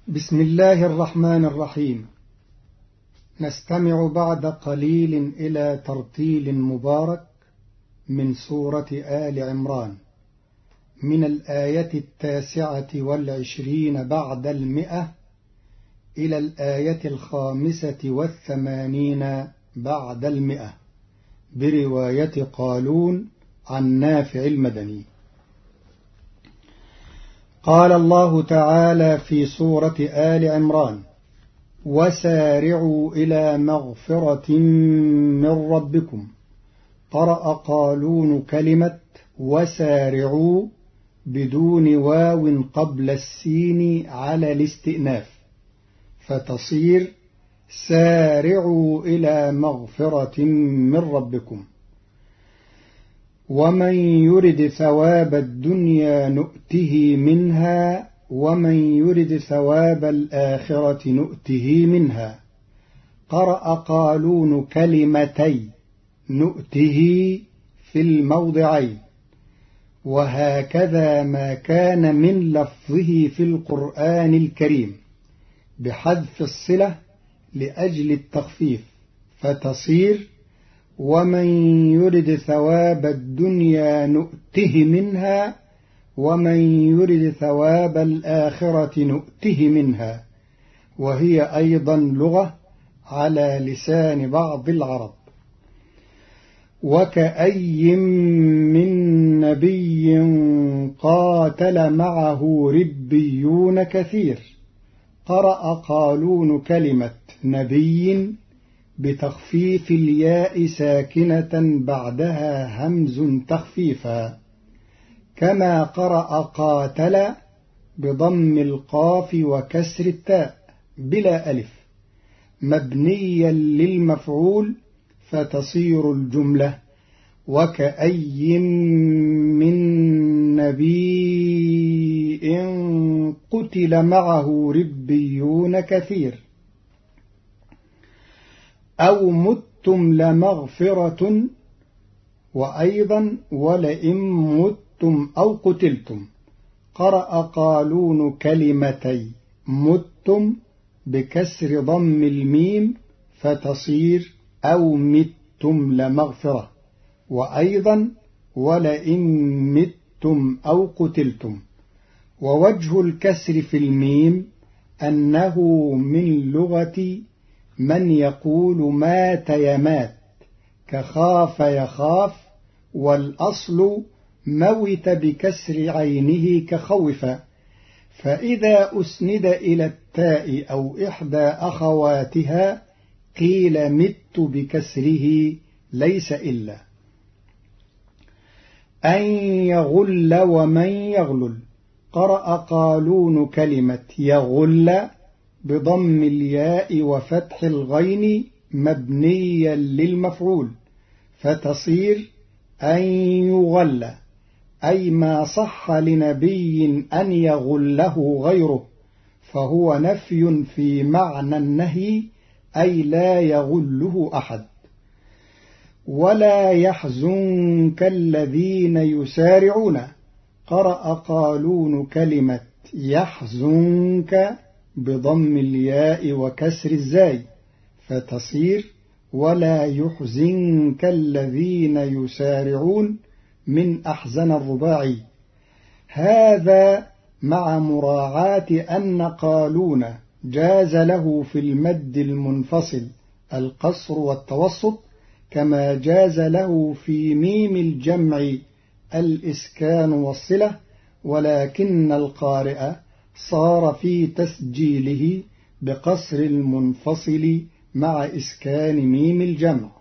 بسم الله الرحمن الرحيم. نستمع بعد قليل إلى ترتيل مبارك من سورة آل عمران من الآية 29 بعد 100 إلى الآية 85 بعد 100 برواية قالون عن نافع المدني. قال الله تعالى في سورة آل عمران: وسارعوا إلى مغفرة من ربكم. قرأ قالون كلمة وسارعوا بدون واو قبل السين على الاستئناف، فتصير سارعوا إلى مغفرة من ربكم. ومن يرد ثواب الدنيا نؤته منها ومن يرد ثواب الآخرة نؤته منها. قرأ قالون كلمتي نؤته في الموضعين، وهكذا ما كان من لفظه في القرآن الكريم بحذف الصلة لأجل التخفيف، فتصير ومن يرد ثواب الدنيا نؤته منها ومن يرد ثواب الآخرة نؤته منها، وهي أيضا لغة على لسان بعض العرب. وكأي من نبي قاتل معه ربيون كثير. قرأ قالون كلمة نبي بتخفيف الياء ساكنة بعدها همز تخفيفا، كما قرأ قاتل بضم القاف وكسر التاء بلا ألف مبنيا للمفعول، فتصير الجملة وكأي من نبي قتل معه ربيون كثير. أو متم لمغفرة، وأيضا ولئن متم أو قتلتم. قرأ قالون كلمتي متم بكسر ضم الميم، فتصير أو متم لمغفرة، وأيضا ولئن متم أو قتلتم. ووجه الكسر في الميم أنه من لغة من يقول مات يمات كخاف يخاف، والأصل موت بكسر عينه كخوف، فإذا أسند إلى التاء أو إحدى أخواتها قيل مت بكسره ليس إلا. أن يغل ومن يغلل. قرأ قالون كلمة يغل بضم الياء وفتح الغين مبنيا للمفعول، فتصير أن يغل، أي ما صح لنبي أن يغله غيره، فهو نفي في معنى النهي، أي لا يغله أحد. ولا يحزنك الذين يسارعون. قرأ قالون كلمة يحزنك بضم الياء وكسر الزاي، فتصير ولا يحزنك الذين يسارعون من أحزن الرباعي. هذا مع مراعاة أن قالون جاز له في المد المنفصل القصر والتوسط، كما جاز له في ميم الجمع الإسكان والصلة، ولكن القارئ صار في تسجيله بقصر المنفصل مع إسكان ميم الجمع.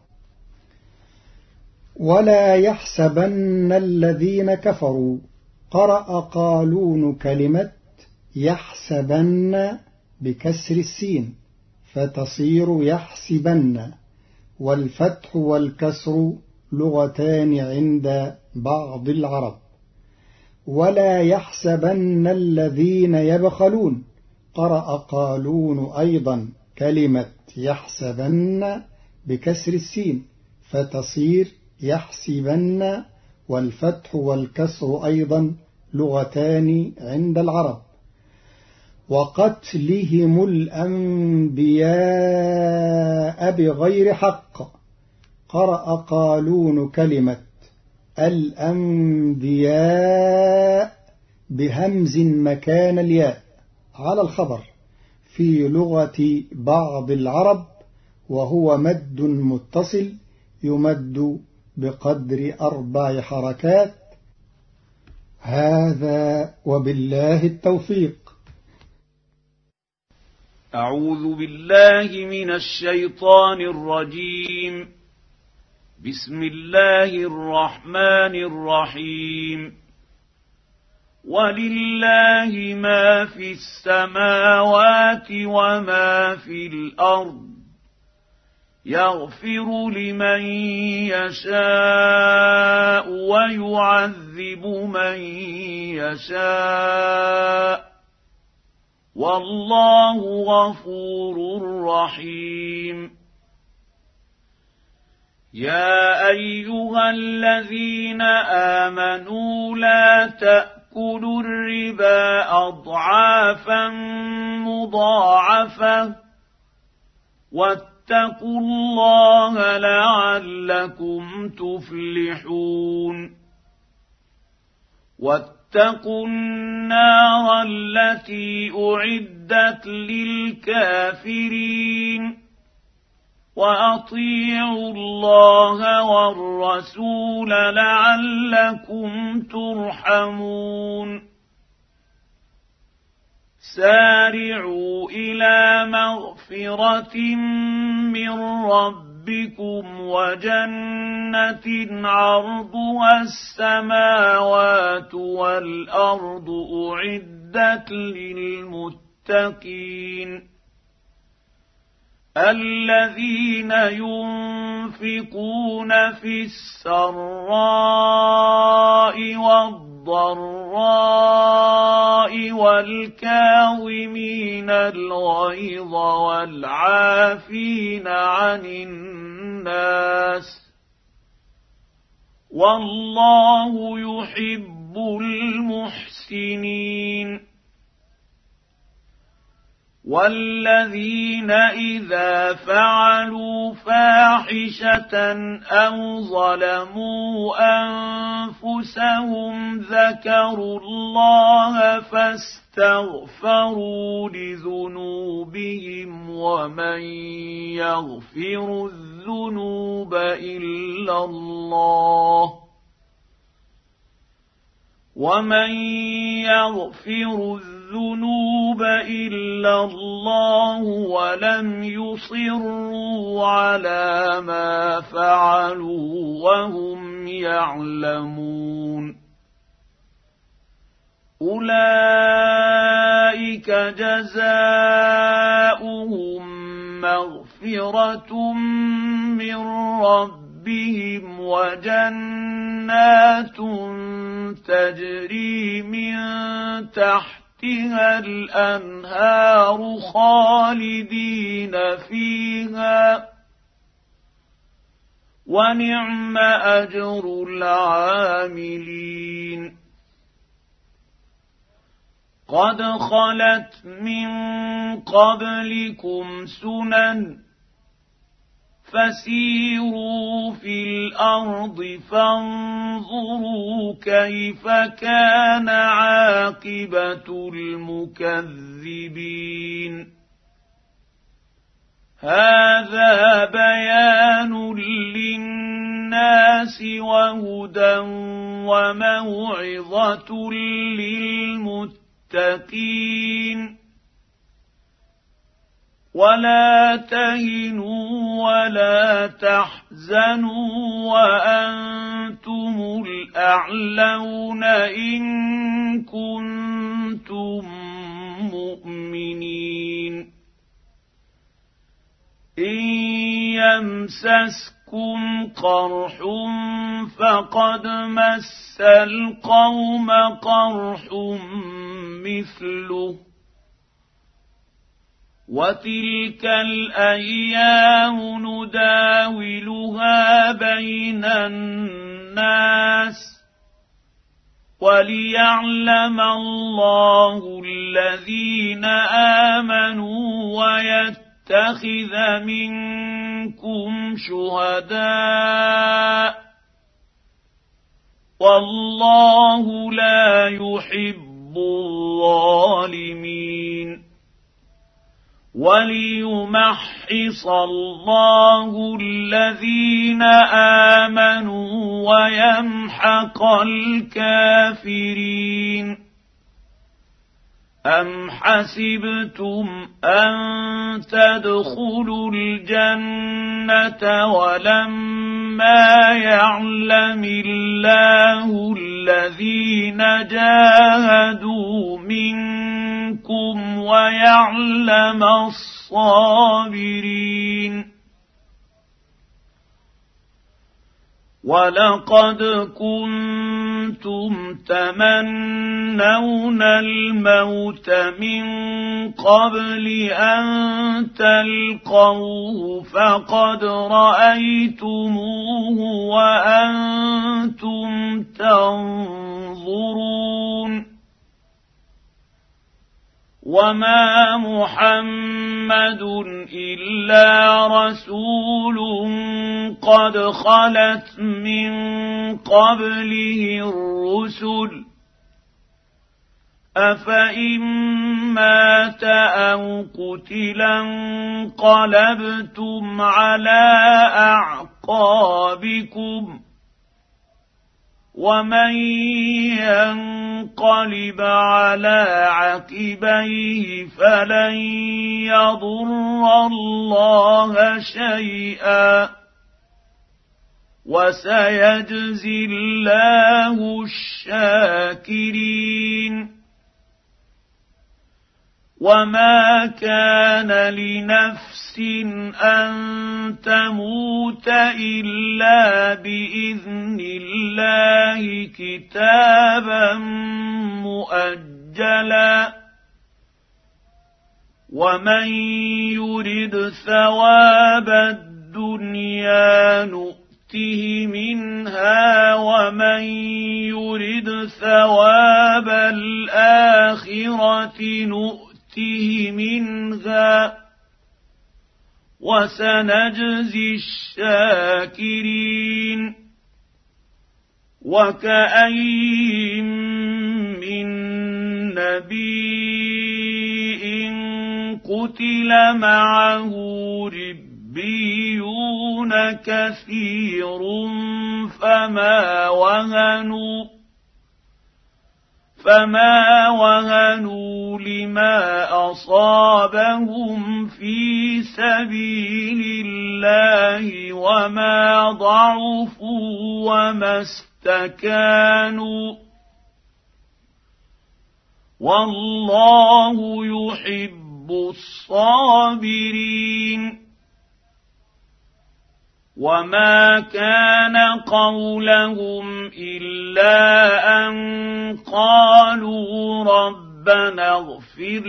ولا يحسبن الذين كفروا. قرأ قالون كلمة يحسبن بكسر السين، فتصير يحسبن، والفتح والكسر لغتان عند بعض العرب. ولا يحسبن الذين يبخلون. قرأ قالون أيضا كلمة يحسبن بكسر السين، فتصير يحسبن، والفتح والكسر أيضا لغتان عند العرب. وقتلهم الأنبياء بغير حق. قرأ قالون كلمة الأنبياء بهمز مكان الياء على الخبر في لغة بعض العرب، وهو مد متصل يمد بقدر 4 حركات. هذا وبالله التوفيق. أعوذ بالله من الشيطان الرجيم. بسم الله الرحمن الرحيم. ولله ما في السماوات وما في الأرض، يغفر لمن يشاء ويعذب من يشاء، والله غفور رحيم. يا أيها الذين آمنوا لا تأكلوا الربا أضعافا مضاعفة، واتقوا الله لعلكم تفلحون. واتقوا النار التي أعدت للكافرين، وأطيعوا الله والرسول لعلكم ترحمون. سارعوا إلى مغفرة من ربكم وجنة عرضها السماوات والأرض أعدت للمتقين، الذين ينفقون في السراء والضراء والكاظمين الغيظ والعافين عن الناس، والله يحب المحسنين. والذين إذا فعلوا فاحشة أو ظلموا أنفسهم ذكروا الله فاستغفروا لذنوبهم، ومن يغفر الذنوب إلا الله ولم يصروا على ما فعلوا وهم يعلمون. أولئك جزاؤهم مغفرة من ربهم وجنات تجري من تحتها الأنهار خالدين فيها، ونعم أجر العاملين. قد خلت من قبلكم سنن فسيروا في الأرض فانظروا كيف كان عاقبة المكذبين. هذا بيان للناس وهدى وموعظة للمتقين. ولا تهنوا ولا تحزنوا وأنتم الأعلون إن كنتم مؤمنين. إن يمسسكم قرح فقد مس القوم قرح مثله، وتلك الأيام نداولها بين الناس، وليعلم الله الذين آمنوا ويتخذ منكم شهداء والله لا يحب الظالمين وليمحص الله الذين آمنوا ويمحق الكافرين أم حسبتم أن تدخلوا الجنة ولما يعلم الله الذين جاهدوا منكم ويعلم الصابرين ولقد كنتم تمنون الموت من قبل أن تلقوه فقد رأيتموه وأنتم تنظرون وما محمد إلا رسول قد خلت من قبله الرسل أفإن مات أو قتلا انقلبتم على أعقابكم ومن ينقلب على عقبيه فلن يضر الله شيئا وسيجزي الله الشاكرين وما كان لنفس أن تموت إلا بإذن الله كتابا مؤجلا ومن يرد ثواب الدنيا نؤته منها ومن يرد ثواب الآخرة نؤته منها وسنجزي الشاكرين وكأين من نبي قتل معه ربيون كثير فما وهنوا لما أصابهم في سبيل الله وما ضعفوا وما استكانوا والله يحب الصابرين وما كان قولهم إلا أن قالوا ربنا اغفر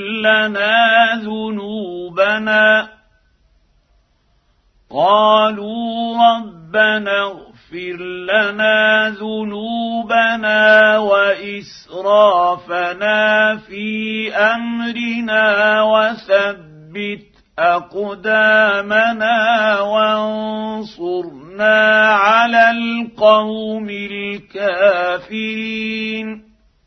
لنا ذنوبنا وإسرافنا في أمرنا وثبت أقدامنا وانصرنا على القوم الكافرين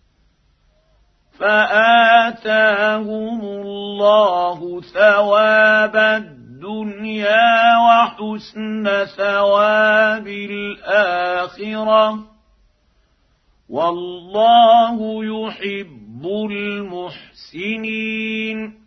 فآتاهم الله ثواب الدنيا وحسن ثواب الآخرة والله يحب المحسنين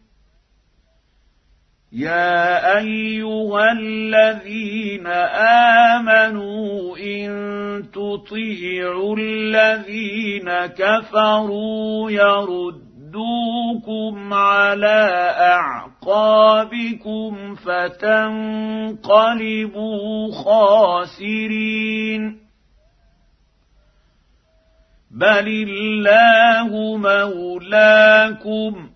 يا أيها الذين آمنوا إن تطيعوا الذين كفروا يردوكم على أعقابكم فتنقلبوا خاسرين بل الله مولاكم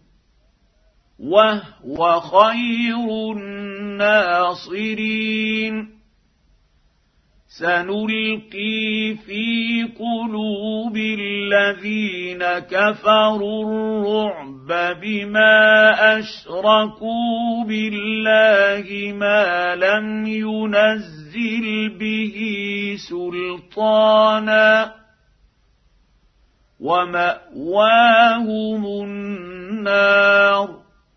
وهو خير الناصرين سنلقي في قلوب الذين كفروا الرعب بما أشركوا بالله ما لم ينزل به سلطانا ومأواهم النار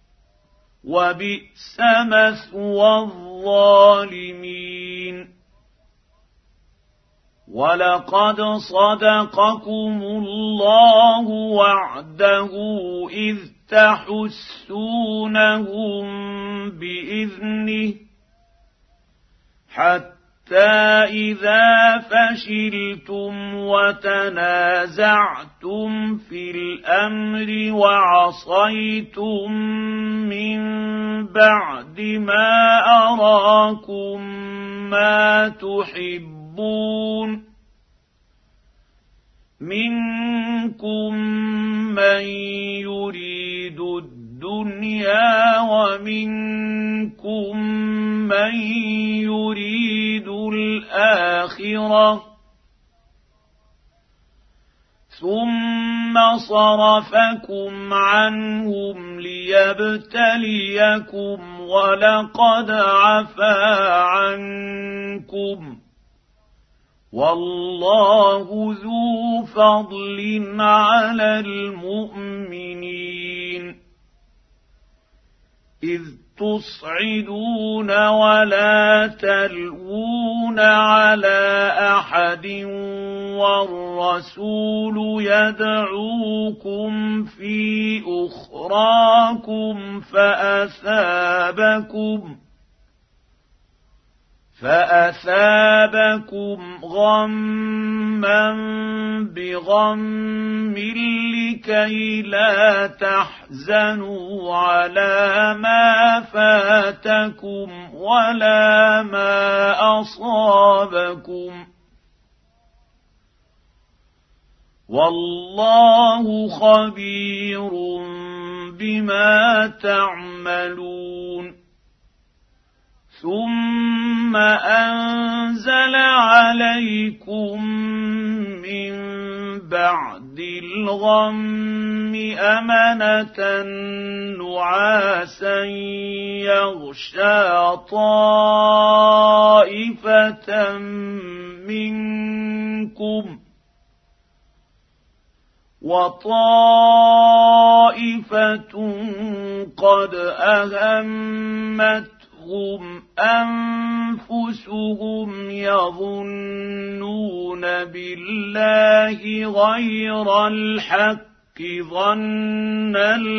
وبئس مثوى الظالمين ولقد صدقكم الله وعده إذ تحسونهم بإذنه حتى إذا فشلتم وتنازعتم في الأمر وعصيتم من بعد ما أراكم ما تحبون منكم من يريد الدنيا ومنكم من يريد الآخرة ثم صرفكم عنهم ليبتليكم ولقد عفا عنكم والله ذو فضل على المؤمنين إذ تصعدون ولا تلوون على أحد والرسول يدعوكم في أخراكم فأثابكم غما بغم لكي لا تحزنوا على ما فاتكم ولا ما أصابكم والله خبير بما تعملون ثم أنزل عليكم من بعد الغم أمنة نعاسا يغشى طائفة منكم وطائفة قد أهمتهم أنفسهم يظنون بالله غير الحق ظن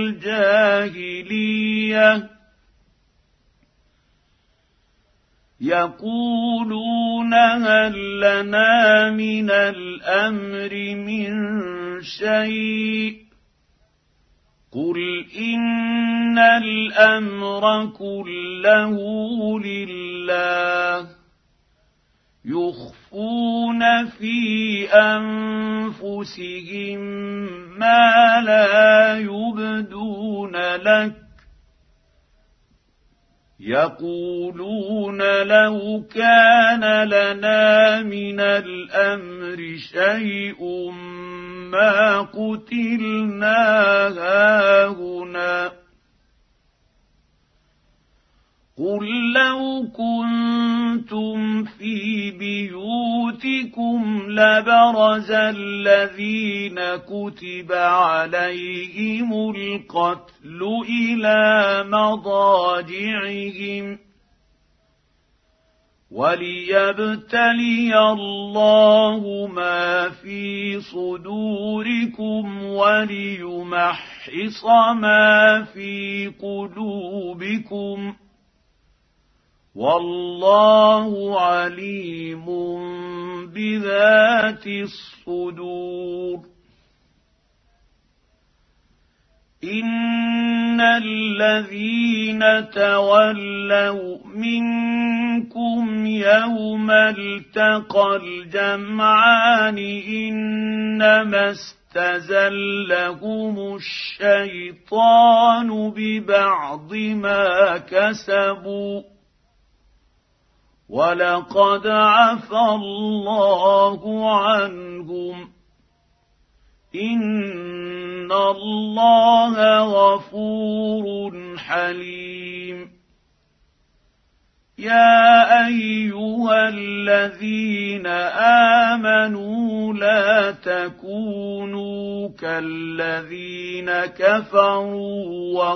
الجاهلية يقولون هل لنا من الأمر من شيء قل إن الأمر كله لله يخفون في أنفسهم ما لا يبدون لك يقولون لو كان لنا من الأمر شيء ما قتلنا هاهنا قل لو كنتم في بيوتكم لبرز الذين كتب عليهم القتل إلى مضاجعهم وليبتلي الله ما في صدوركم وليمحص ما في قلوبكم والله عليم بذات الصدور إن الذين تولوا منكم يوم التقى الجمعان إنما استزلهم الشيطان ببعض ما كسبوا ولقد عفى الله عنهم إن الله غفور حليم يا أيها الذين آمنوا لا تكونوا كالذين كفروا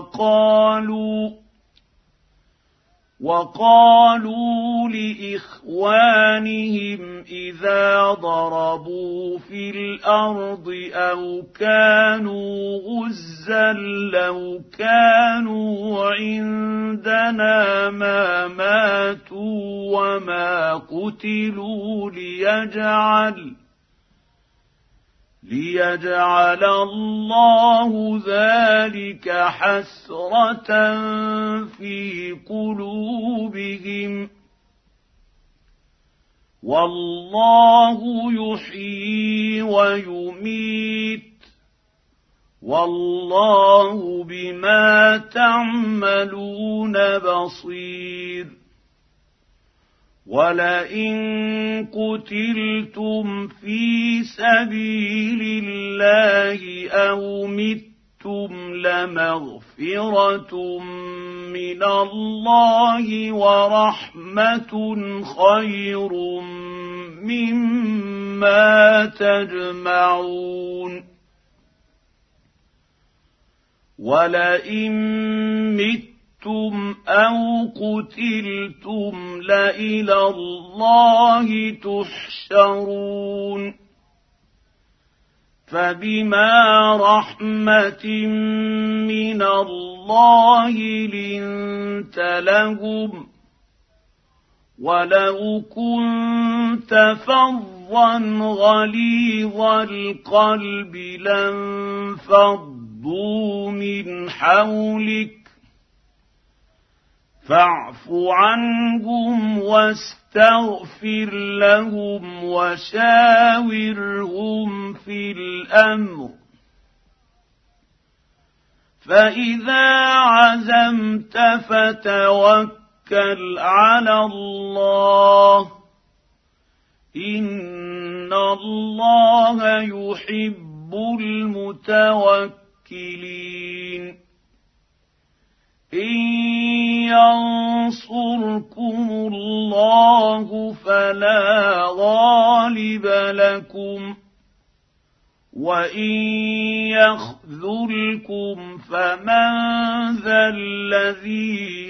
وقالوا لإخوانهم إذا ضربوا في الأرض أو كانوا غزا لو كانوا عندنا ما ماتوا وما قتلوا ليجعل الله ذلك حسرة في قلوبهم والله يحيي ويميت والله بما تعملون بصير ولئن قتلتم في سبيل الله أو متم لمغفرة من الله ورحمة خير مما تجمعون ولئن متم أو قتلتم لإلى الله تحشرون فبما رحمة من الله لنت لهم ولو كنت فظا غليظ القلب لانفضوا من حولك فاعف عنهم واستغفر لهم وشاورهم في الأمر فإذا عزمت فتوكل على الله إن الله يحب المتوكلين إن ينصركم الله فلا غالب لكم وإن يخذلكم فمن ذا الذي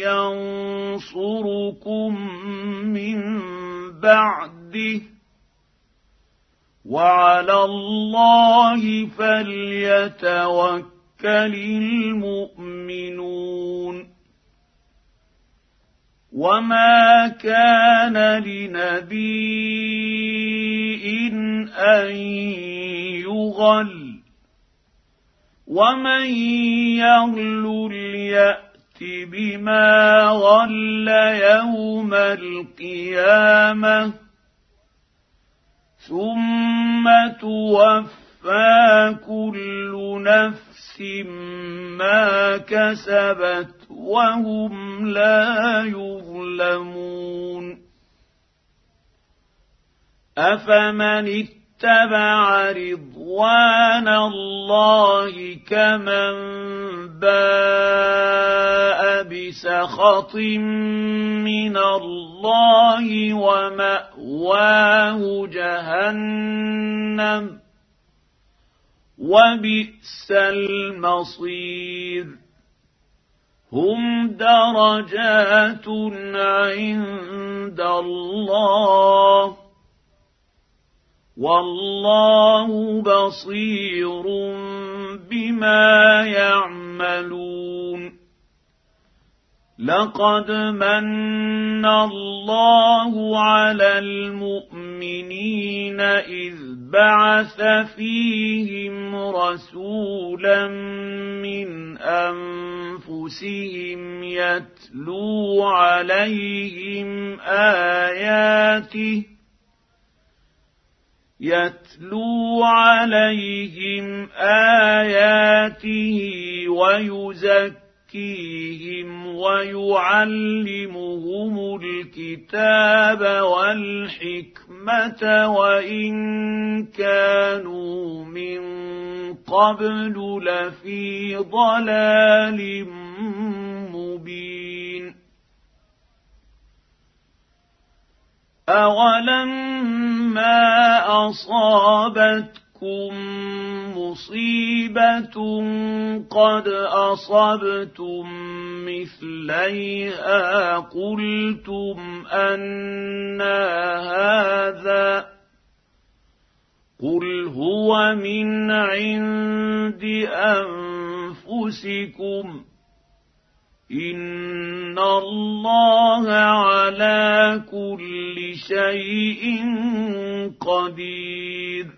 ينصركم من بعده وعلى الله فليتوكل المؤمنون وما كان لنبي أن يغل ومن يغل يأت بما غل يوم القيامة ثم توفى كل نفس ما كسبت وهم لا يظلمون أفمن اتبع رضوان الله كمن باء بسخط من الله ومأواه جهنم وبئس المصير هم درجات عند الله والله بصير بما يعملون لقد من الله على المؤمنين إذ بعث فيهم رسولا من أنفسهم يتلو عليهم آياته ويزكيهم ويزكيهم ويعلمهم الكتاب والحكمة وإن كانوا من قبل لفي ضلال مبين. أولما أصابتكم مصيبة قد أصبتم مثليها قلتم أنى هذا قل هو من عند أنفسكم إن الله على كل شيء قدير.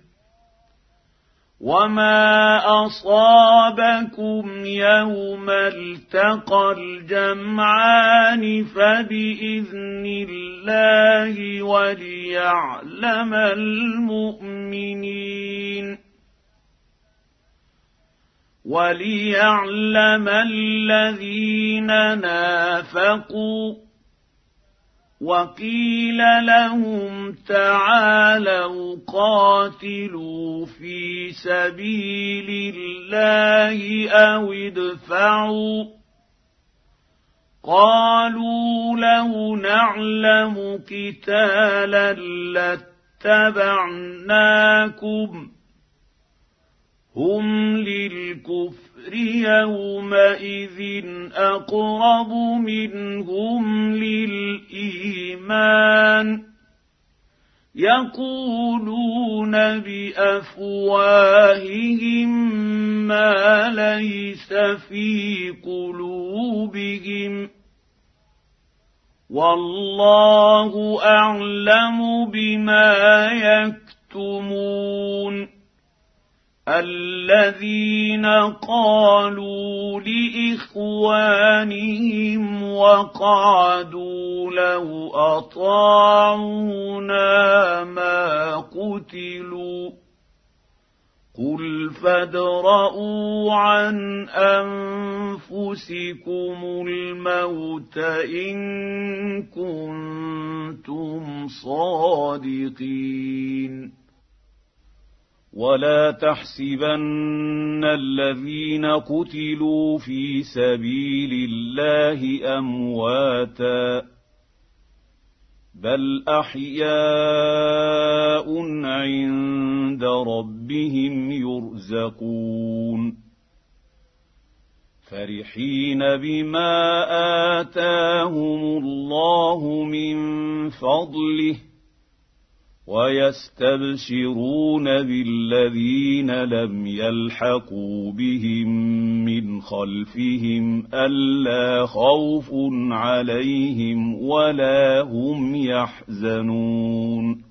وما أصابكم يوم التقى الجمعان فبإذن الله وليعلم المؤمنين وليعلم الذين نافقوا. وقيل لهم تعالوا قاتلوا في سبيل الله أو ادفعوا قالوا لو نعلم قتالا لاتبعناكم هم للكفر يومئذ أقرب منهم للإيمان يقولون بأفواههم ما ليس في قلوبهم والله أعلم بما يكتمون. الذين قالوا لإخوانهم وقعدوا لو أطاعونا ما قتلوا قل فادرءوا عن أنفسكم الموت إن كنتم صادقين. ولا تحسبن الذين قتلوا في سبيل الله أمواتا بل أحياء عند ربهم يرزقون فرحين بما آتاهم الله من فضله ويستبشرون بالذين لم يلحقوا بهم من خلفهم ألا خوف عليهم ولا هم يحزنون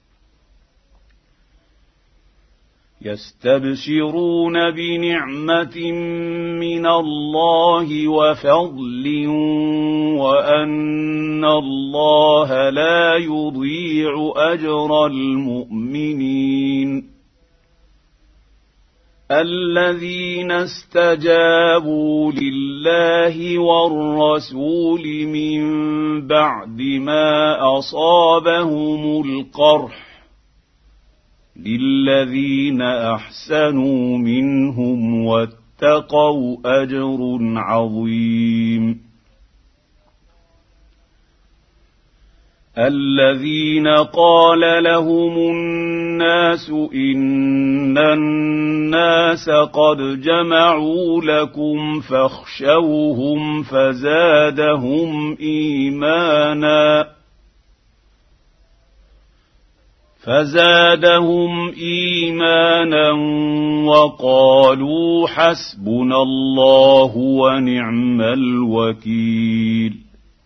يستبشرون بنعمة من الله وفضل وأن الله لا يضيع أجر المؤمنين. الذين استجابوا لله والرسول من بعد ما أصابهم القرح للذين أحسنوا منهم واتقوا أجر عظيم. الذين قال لهم الناس إن الناس قد جمعوا لكم فاخشوهم فزادهم إيمانا وقالوا حسبنا الله ونعم الوكيل.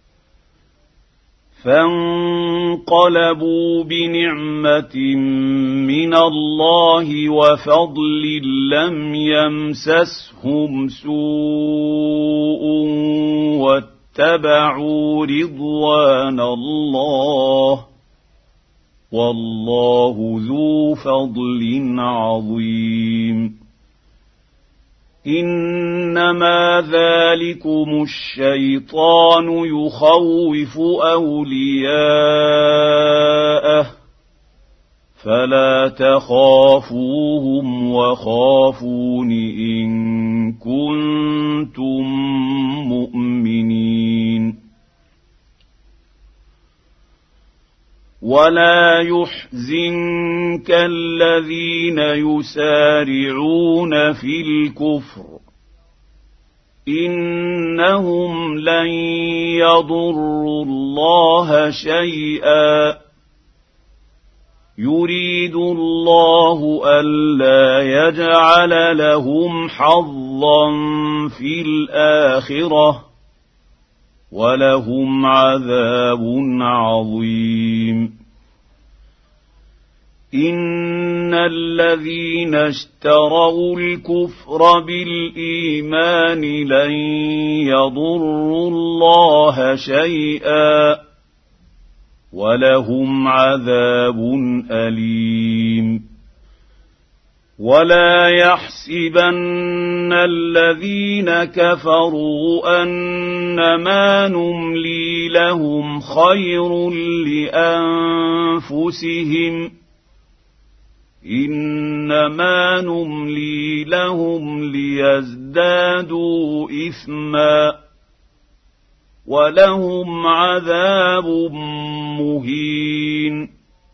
فانقلبوا بنعمة من الله وفضل لم يمسسهم سوء واتبعوا رضوان الله والله ذو فضل عظيم. إنما ذلكم الشيطان يخوف أولياءه فلا تخافوهم وخافون إن كنتم مؤمنين ولا يحزنك الذين يسارعون في الكفر إنهم لن يضروا الله شيئا يريد الله ألا يجعل لهم حظا في الآخرة ولهم عذاب عظيم إن الذين اشتروا الكفر بالإيمان لن يضروا الله شيئا ولهم عذاب أليم ولا يحسبن الذين كفروا أنما نملي لهم خير لأنفسهم إنما نملي لهم ليزدادوا إثما ولهم عذاب مهين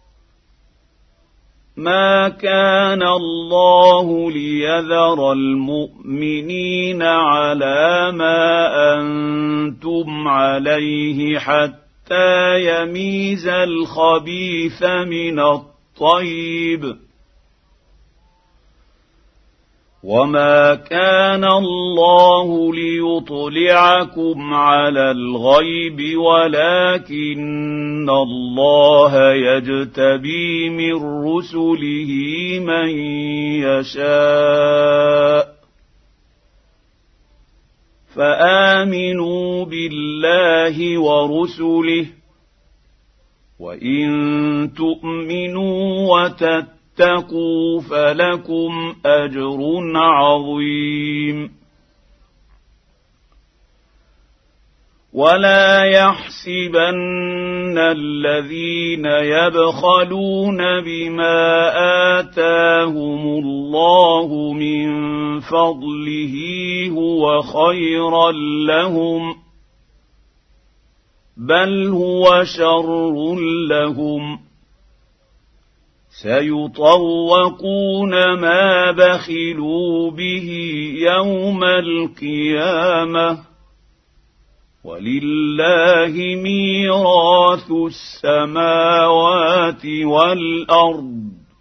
ما كان الله ليذر المؤمنين على ما أنتم عليه حتى يميز الخبيث من الطيب وما كان الله ليطلعكم على الغيب ولكن الله يجتبي من رسله من يشاء فآمنوا بالله ورسله وإن تؤمنوا وتتقوا فلكم أجر عظيم ولا يحسبن الذين يبخلون بما آتاهم الله من فضله هو خيرا لهم بل هو شر لهم سيطوقون ما بخلوا به يوم القيامة ولله ميراث السماوات والأرض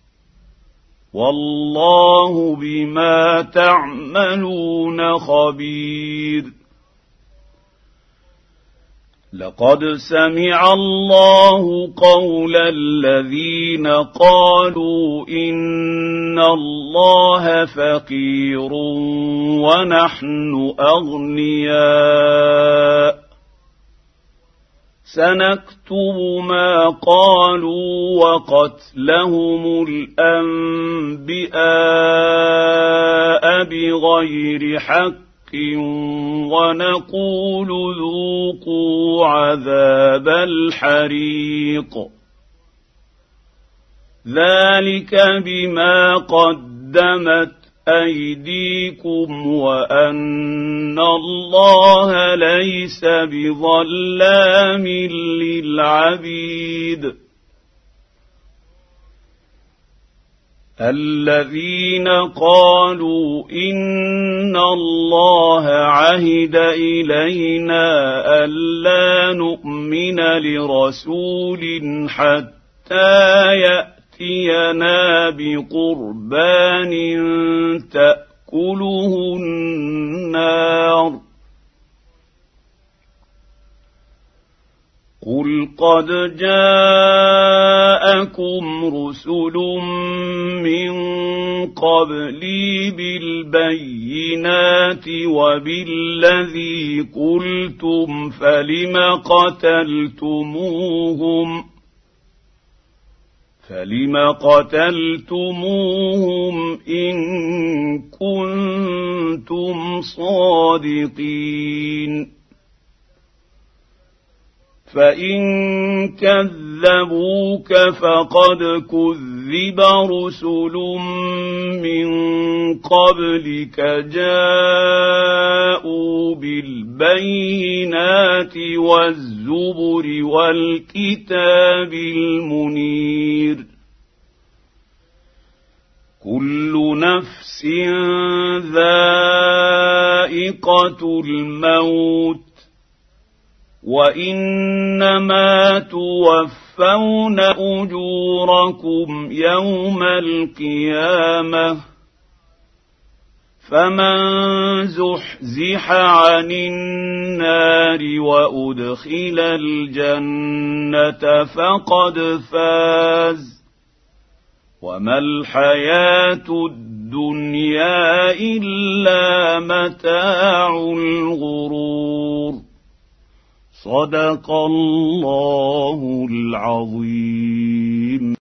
والله بما تعملون خبير لقد سمع الله قول الذين قالوا إن الله فقير ونحن أغنياء سنكتب ما قالوا وقتلهم الأنبياء بغير حق ونقول ذوقوا عذاب الحريق ذلك بما قدمت أيديكم وأن الله ليس بظلام للعبيد الذين قالوا إن الله عهد إلينا ألا نؤمن لرسول حتى يأتينا بقربان تأكله النار قل قد جاءكم رسل من قبلي بالبينات وبالذي قلتم فلم قتلتموهم إن كنتم صادقين فإن كذبوك فقد كذب رسل من قبلك جاءوا بالبينات والزبر والكتاب المنير كل نفس ذائقة الموت وإنما توفون أجوركم يوم القيامة فمن زحزح عن النار وأدخل الجنة فقد فاز وما الحياة الدنيا إلا متاع الغرور صدق الله العظيم.